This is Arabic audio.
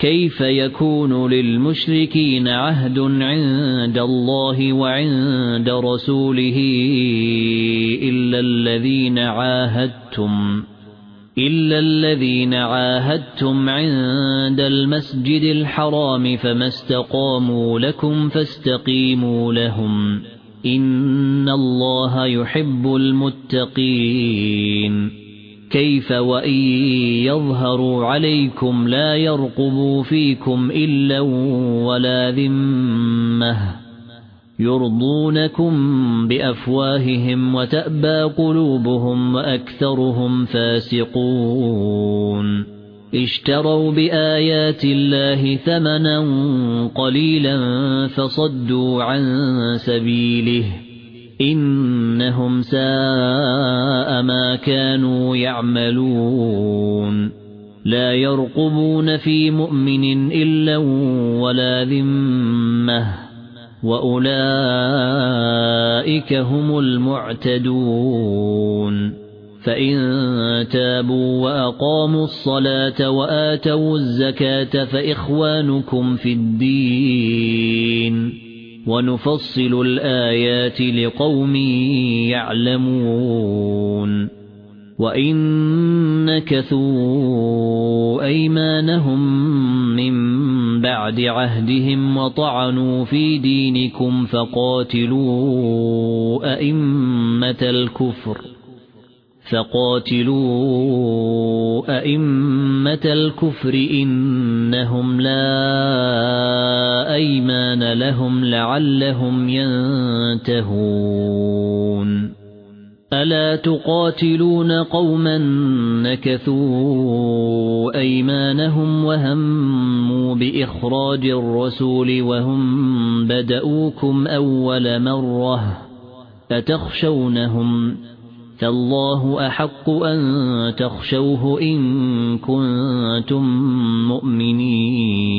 كيف يكون للمشركين عهد عند الله وعند رسوله إلا الذين عاهدتم عند المسجد الحرام فما استقاموا لكم فاستقيموا لهم إن الله يحب المتقين كيف وإن يظهروا عليكم لا يرقبوا فيكم إلا ولا ذمة يرضونكم بأفواههم وتأبى قلوبهم وأكثرهم فاسقون اشتروا بآيات الله ثمنا قليلا فصدوا عن سبيله إنهم ساء ما كانوا يعملون لا يرقبون في مؤمن إلا ولا ذمة وأولئك هم المعتدون فإن تابوا وأقاموا الصلاة وآتوا الزكاة فإخوانكم في الدين ونفصل الآيات لقوم يعلمون وإن نكثوا أيمانهم من بعد عهدهم وطعنوا في دينكم فقاتلوا أئمة الكفر إنهم لا أيمان لهم لعلهم ينتهون ألا تقاتلون قوما نكثوا أيمانهم وهموا بإخراج الرسول وهم بدؤوكم أول مرة أتخشونهم فالله أحق أن تخشوه إن كنتم مؤمنين